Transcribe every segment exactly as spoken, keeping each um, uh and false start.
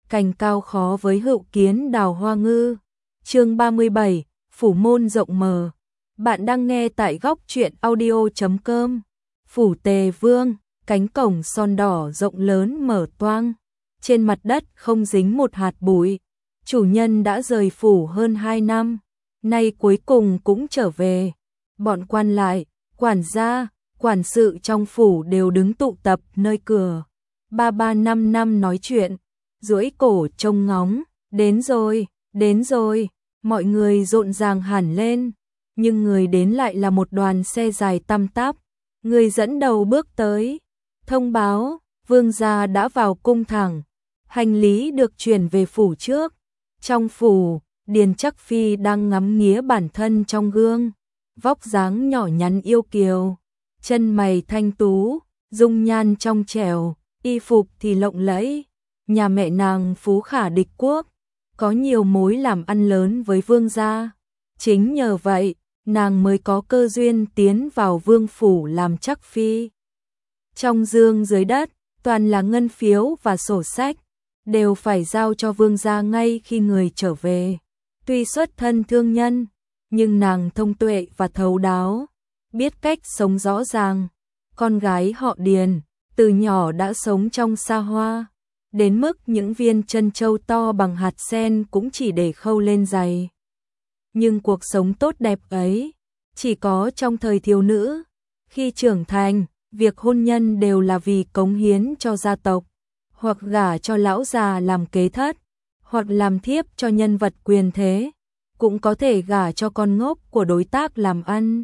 cành cao khó với hữu kiến đào hoa ngư. Chương ba mươi bảy, phủ môn rộng mở. Bạn đang nghe tại góc truyện audio chấm com. Phủ Tề Vương, cánh cổng son đỏ rộng lớn mở toang. Trên mặt đất không dính một hạt bụi. Chủ nhân đã rời phủ hơn hai năm, nay cuối cùng cũng trở về. Bọn quan lại, quản gia, quản sự trong phủ đều đứng tụ tập nơi cửa. Ba ba năm năm nói chuyện, duỗi cổ trông ngóng, đến rồi, đến rồi, mọi người rộn ràng hẳn lên. Nhưng người đến lại là một đoàn xe dài tăm tắp. Người dẫn đầu bước tới, thông báo, vương gia đã vào cung thẳng, hành lý được chuyển về phủ trước. Trong phủ, Điền Chắc Phi đang ngắm nghía bản thân trong gương, vóc dáng nhỏ nhắn yêu kiều, chân mày thanh tú, dung nhan trong trẻo, y phục thì lộng lẫy. Nhà mẹ nàng phú khả địch quốc, có nhiều mối làm ăn lớn với vương gia. Chính nhờ vậy, nàng mới có cơ duyên tiến vào vương phủ làm Chắc Phi. Trong dương dưới đất, toàn là ngân phiếu và sổ sách, đều phải giao cho vương gia ngay khi người trở về. Tuy xuất thân thương nhân, nhưng nàng thông tuệ và thấu đáo, biết cách sống rõ ràng. Con gái họ Điền, từ nhỏ đã sống trong xa hoa, đến mức những viên trân châu to bằng hạt sen cũng chỉ để khâu lên giày. Nhưng cuộc sống tốt đẹp ấy, chỉ có trong thời thiếu nữ. Khi trưởng thành, việc hôn nhân đều là vì cống hiến cho gia tộc, hoặc gả cho lão già làm kế thất, hoặc làm thiếp cho nhân vật quyền thế, cũng có thể gả cho con ngốc của đối tác làm ăn.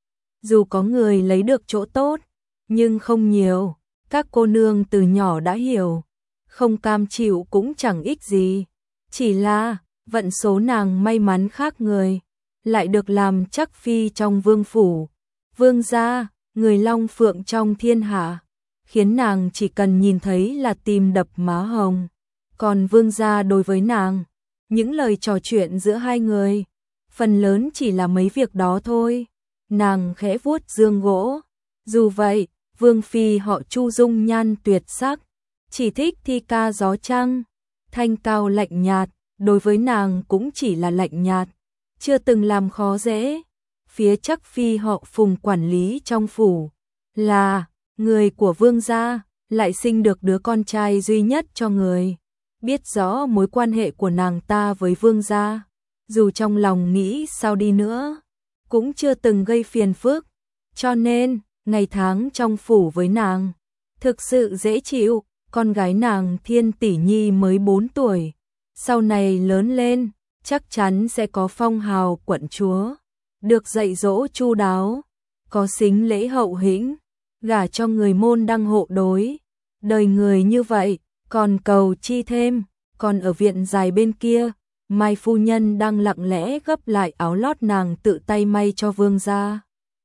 Dù có người lấy được chỗ tốt, nhưng không nhiều. Các cô nương từ nhỏ đã hiểu, không cam chịu cũng chẳng ích gì. Chỉ là vận số nàng may mắn khác người, lại được làm Chắc Phi trong vương phủ. Vương gia, người long phượng trong thiên hạ, khiến nàng chỉ cần nhìn thấy là tim đập má hồng. Còn vương gia đối với nàng, những lời trò chuyện giữa hai người, phần lớn chỉ là mấy việc đó thôi. Nàng khẽ vuốt dương gỗ. Dù vậy, vương phi họ Chu dung nhan tuyệt sắc, chỉ thích thi ca gió trăng, thanh cao lạnh nhạt, đối với nàng cũng chỉ là lạnh nhạt, chưa từng làm khó dễ. Phía Chắc Phi họ Phùng quản lý trong phủ, là người của vương gia, lại sinh được đứa con trai duy nhất cho người. Biết rõ mối quan hệ của nàng ta với vương gia, dù trong lòng nghĩ sao đi nữa, cũng chưa từng gây phiền phức. Cho nên, ngày tháng trong phủ với nàng thực sự dễ chịu. Con gái nàng Thiên Tỷ Nhi mới bốn tuổi, sau này lớn lên, chắc chắn sẽ có phong hào quận chúa, được dạy dỗ chu đáo, có sính lễ hậu hĩnh, gả cho người môn đăng hộ đối. Đời người như vậy, còn cầu chi thêm. Còn ở viện dài bên kia, Mai phu nhân đang lặng lẽ gấp lại áo lót nàng tự tay may cho vương gia.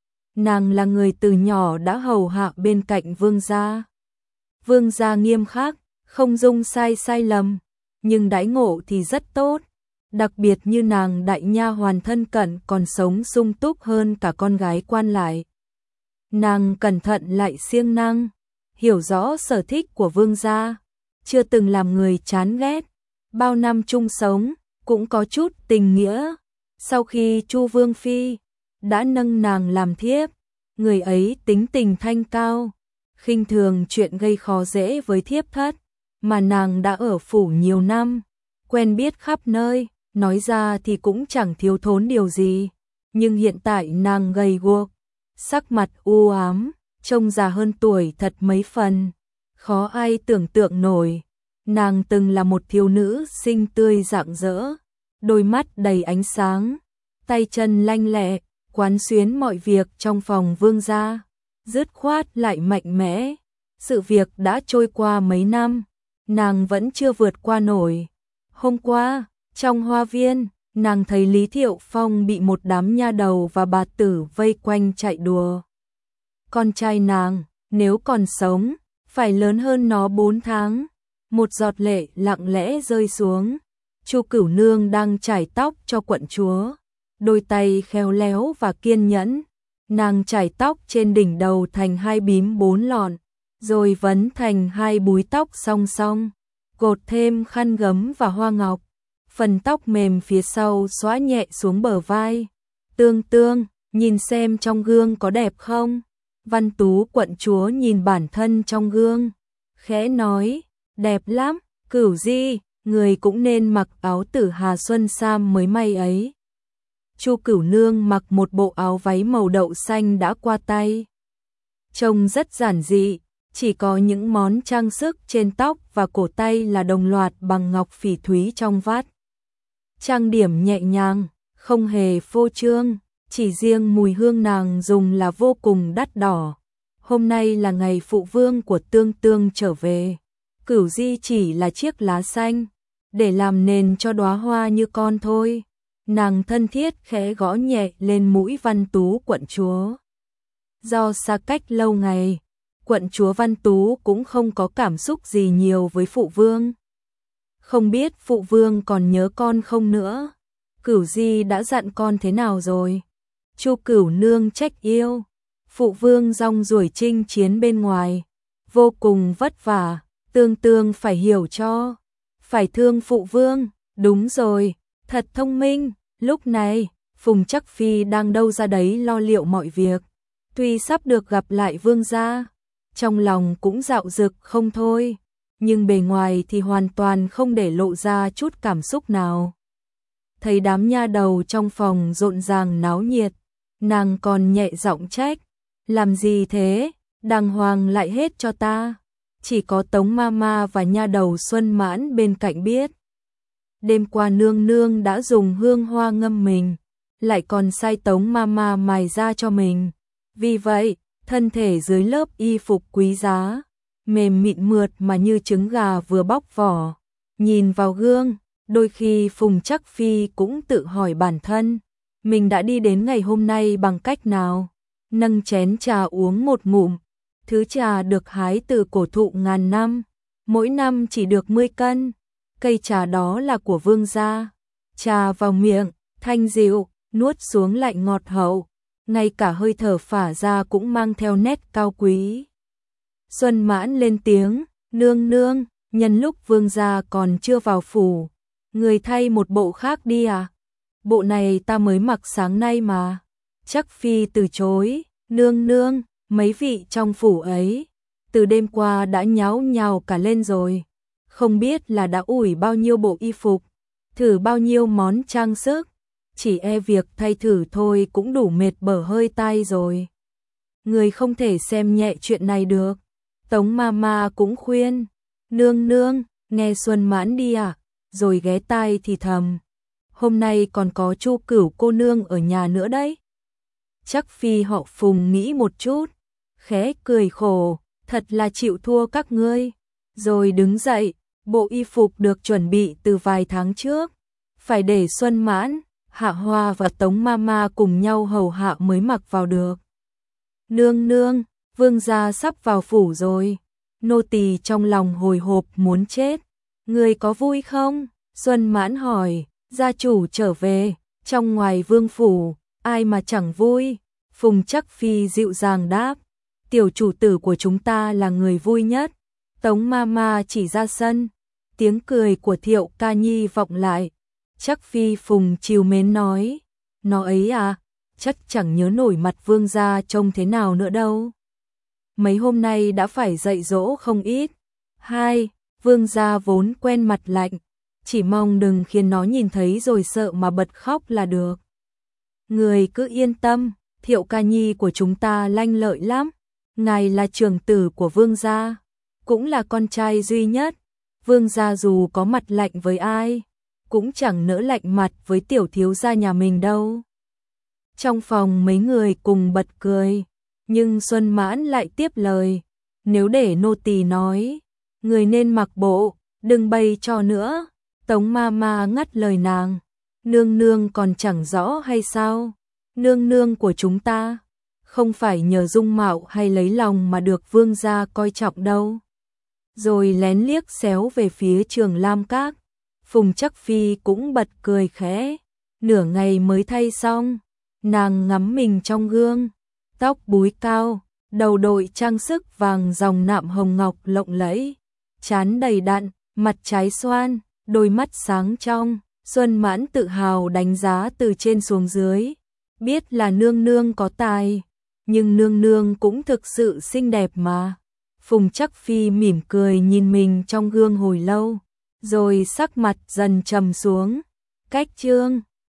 Nàng là người từ nhỏ đã hầu hạ bên cạnh vương gia. Vương gia nghiêm khắc, không dung sai sai lầm, nhưng đãi ngộ thì rất tốt. Đặc biệt như nàng đại nha hoàn thân cận còn sống sung túc hơn cả con gái quan lại. Nàng cẩn thận lại siêng năng, hiểu rõ sở thích của vương gia, chưa từng làm người chán ghét. Bao năm chung sống, cũng có chút tình nghĩa. Sau khi Chu vương phi đã nâng nàng làm thiếp, người ấy tính tình thanh cao, khinh thường chuyện gây khó dễ với thiếp thất, mà nàng đã ở phủ nhiều năm, quen biết khắp nơi, nói ra thì cũng chẳng thiếu thốn điều gì. Nhưng hiện tại nàng gầy guộc, sắc mặt u ám, trông già hơn tuổi thật mấy phần, khó ai tưởng tượng nổi. Nàng từng là một thiếu nữ xinh tươi rạng rỡ, đôi mắt đầy ánh sáng, tay chân lanh lẹ, quán xuyến mọi việc trong phòng vương gia, dứt khoát lại mạnh mẽ. Sự việc đã trôi qua mấy năm, nàng vẫn chưa vượt qua nổi. Hôm qua, trong hoa viên, nàng thấy Lý Thiệu Phong bị một đám nha đầu và bà tử vây quanh chạy đùa. Con trai nàng, nếu còn sống, phải lớn hơn nó bốn tháng. Một giọt lệ lặng lẽ rơi xuống. Chu Cửu Nương đang chải tóc cho quận chúa, đôi tay khéo léo và kiên nhẫn. Nàng chải tóc trên đỉnh đầu thành hai bím bốn lọn, rồi vấn thành hai búi tóc song song. cột thêm khăn gấm và hoa ngọc, phần tóc mềm phía sau xõa nhẹ xuống bờ vai. Tương Tương, nhìn xem trong gương có đẹp không? Văn Tú quận chúa nhìn bản thân trong gương, khẽ nói, đẹp lắm, Cửu Di, người cũng nên mặc áo Tử Hà Xuân Sam mới may ấy. Chu Cửu Nương mặc một bộ áo váy màu đậu xanh đã qua tay. Trông rất giản dị, chỉ có những món trang sức trên tóc và cổ tay là đồng loạt bằng ngọc phỉ thúy trong vát. Trang điểm nhẹ nhàng, không hề phô trương, chỉ riêng mùi hương nàng dùng là vô cùng đắt đỏ. Hôm nay là ngày phụ vương của Tương Tương trở về. Cửu Di chỉ là chiếc lá xanh, để làm nền cho đóa hoa như con thôi. Nàng thân thiết khẽ gõ nhẹ lên mũi Văn Tú quận chúa. Do xa cách lâu ngày, quận chúa Văn Tú cũng không có cảm xúc gì nhiều với phụ vương. Không biết phụ vương còn nhớ con không nữa. Cửu Di đã dặn con thế nào rồi? Chu Cửu Nương trách yêu. Phụ vương rong ruổi chinh chiến bên ngoài, vô cùng vất vả, Tương Tương phải hiểu cho, phải thương phụ vương. Đúng rồi, thật thông minh. Lúc này, Phùng Trắc Phi đang đâu ra đấy lo liệu mọi việc. Tuy sắp được gặp lại vương gia, trong lòng cũng dạo dực không thôi, nhưng bề ngoài thì hoàn toàn không để lộ ra chút cảm xúc nào. Thấy đám nha đầu trong phòng rộn ràng náo nhiệt, nàng còn nhẹ giọng trách, làm gì thế, đàng hoàng lại hết cho ta. Chỉ có Tống Mama và nha đầu Xuân Mãn bên cạnh biết. Đêm qua nương nương đã dùng hương hoa ngâm mình, lại còn sai Tống Mama mài ra cho mình. Vì vậy, thân thể dưới lớp y phục quý giá, mềm mịn mượt mà như trứng gà vừa bóc vỏ. Nhìn vào gương, đôi khi Phùng Trắc Phi cũng tự hỏi bản thân, mình đã đi đến ngày hôm nay bằng cách nào. Nâng chén trà uống một ngụm, thứ trà được hái từ cổ thụ ngàn năm, mỗi năm chỉ được mười cân. Cây trà đó là của vương gia. Trà vào miệng, thanh dịu, nuốt xuống lạnh ngọt hậu, ngay cả hơi thở phả ra cũng mang theo nét cao quý. Xuân Mãn lên tiếng, nương nương, nhân lúc vương gia còn chưa vào phủ, người thay một bộ khác đi à? Bộ này ta mới mặc sáng nay mà. Trắc Phi từ chối, nương nương, mấy vị trong phủ ấy, từ đêm qua đã nháo nhào cả lên rồi. Không biết là đã ủi bao nhiêu bộ y phục, thử bao nhiêu món trang sức, chỉ e việc thay thử thôi cũng đủ mệt bở hơi tai rồi. Người không thể xem nhẹ chuyện này được. Tống Mama cũng khuyên, nương nương, nghe Xuân Mãn đi à, rồi ghé tai thì thầm. Hôm nay còn có Chu Cửu cô nương ở nhà nữa đấy. Trắc Phi họ Phùng nghĩ một chút, khẽ cười khổ, thật là chịu thua các ngươi. Rồi đứng dậy, bộ y phục được chuẩn bị từ vài tháng trước, phải để Xuân Mãn, Hạ Hoa và Tống Mama cùng nhau hầu hạ mới mặc vào được. Nương nương, vương gia sắp vào phủ rồi. Nô tỳ trong lòng hồi hộp muốn chết. Người có vui không? Xuân Mãn hỏi. Gia chủ trở về, trong ngoài vương phủ, ai mà chẳng vui. Phùng Trắc Phi dịu dàng đáp, tiểu chủ tử của chúng ta là người vui nhất. Tống Mama chỉ ra sân, tiếng cười của Thiệu Ca Nhi vọng lại. Trắc Phi Phùng trìu mến nói, nó ấy à, chắc chẳng nhớ nổi mặt vương gia trông thế nào nữa đâu. Mấy hôm nay đã phải dạy dỗ không ít. Hai, vương gia vốn quen mặt lạnh, chỉ mong đừng khiến nó nhìn thấy rồi sợ mà bật khóc là được. Người cứ yên tâm, Thiệu Ca Nhi của chúng ta lanh lợi lắm. Ngài là trưởng tử của vương gia, cũng là con trai duy nhất. Vương gia dù có mặt lạnh với ai, cũng chẳng nỡ lạnh mặt với tiểu thiếu gia nhà mình đâu. Trong phòng mấy người cùng bật cười, nhưng Xuân Mãn lại tiếp lời, nếu để nô tỳ nói, người nên mặc bộ, đừng bày trò nữa. Tống Mama ngắt lời nàng, nương nương còn chẳng rõ hay sao? Nương nương của chúng ta không phải nhờ dung mạo hay lấy lòng mà được vương gia coi trọng đâu. Rồi lén liếc xéo về phía Trường Lam Các. Phùng Trắc Phi cũng bật cười khẽ. Nửa ngày mới thay xong, nàng ngắm mình trong gương, tóc búi cao, đầu đội trang sức vàng dòng nạm hồng ngọc lộng lẫy, trán đầy đặn, mặt trái xoan, đôi mắt sáng trong, Xuân Mãn tự hào đánh giá từ trên xuống dưới, biết là nương nương có tài, nhưng nương nương cũng thực sự xinh đẹp mà. Phùng Trắc Phi mỉm cười nhìn mình trong gương hồi lâu, rồi sắc mặt dần trầm xuống. Cách chương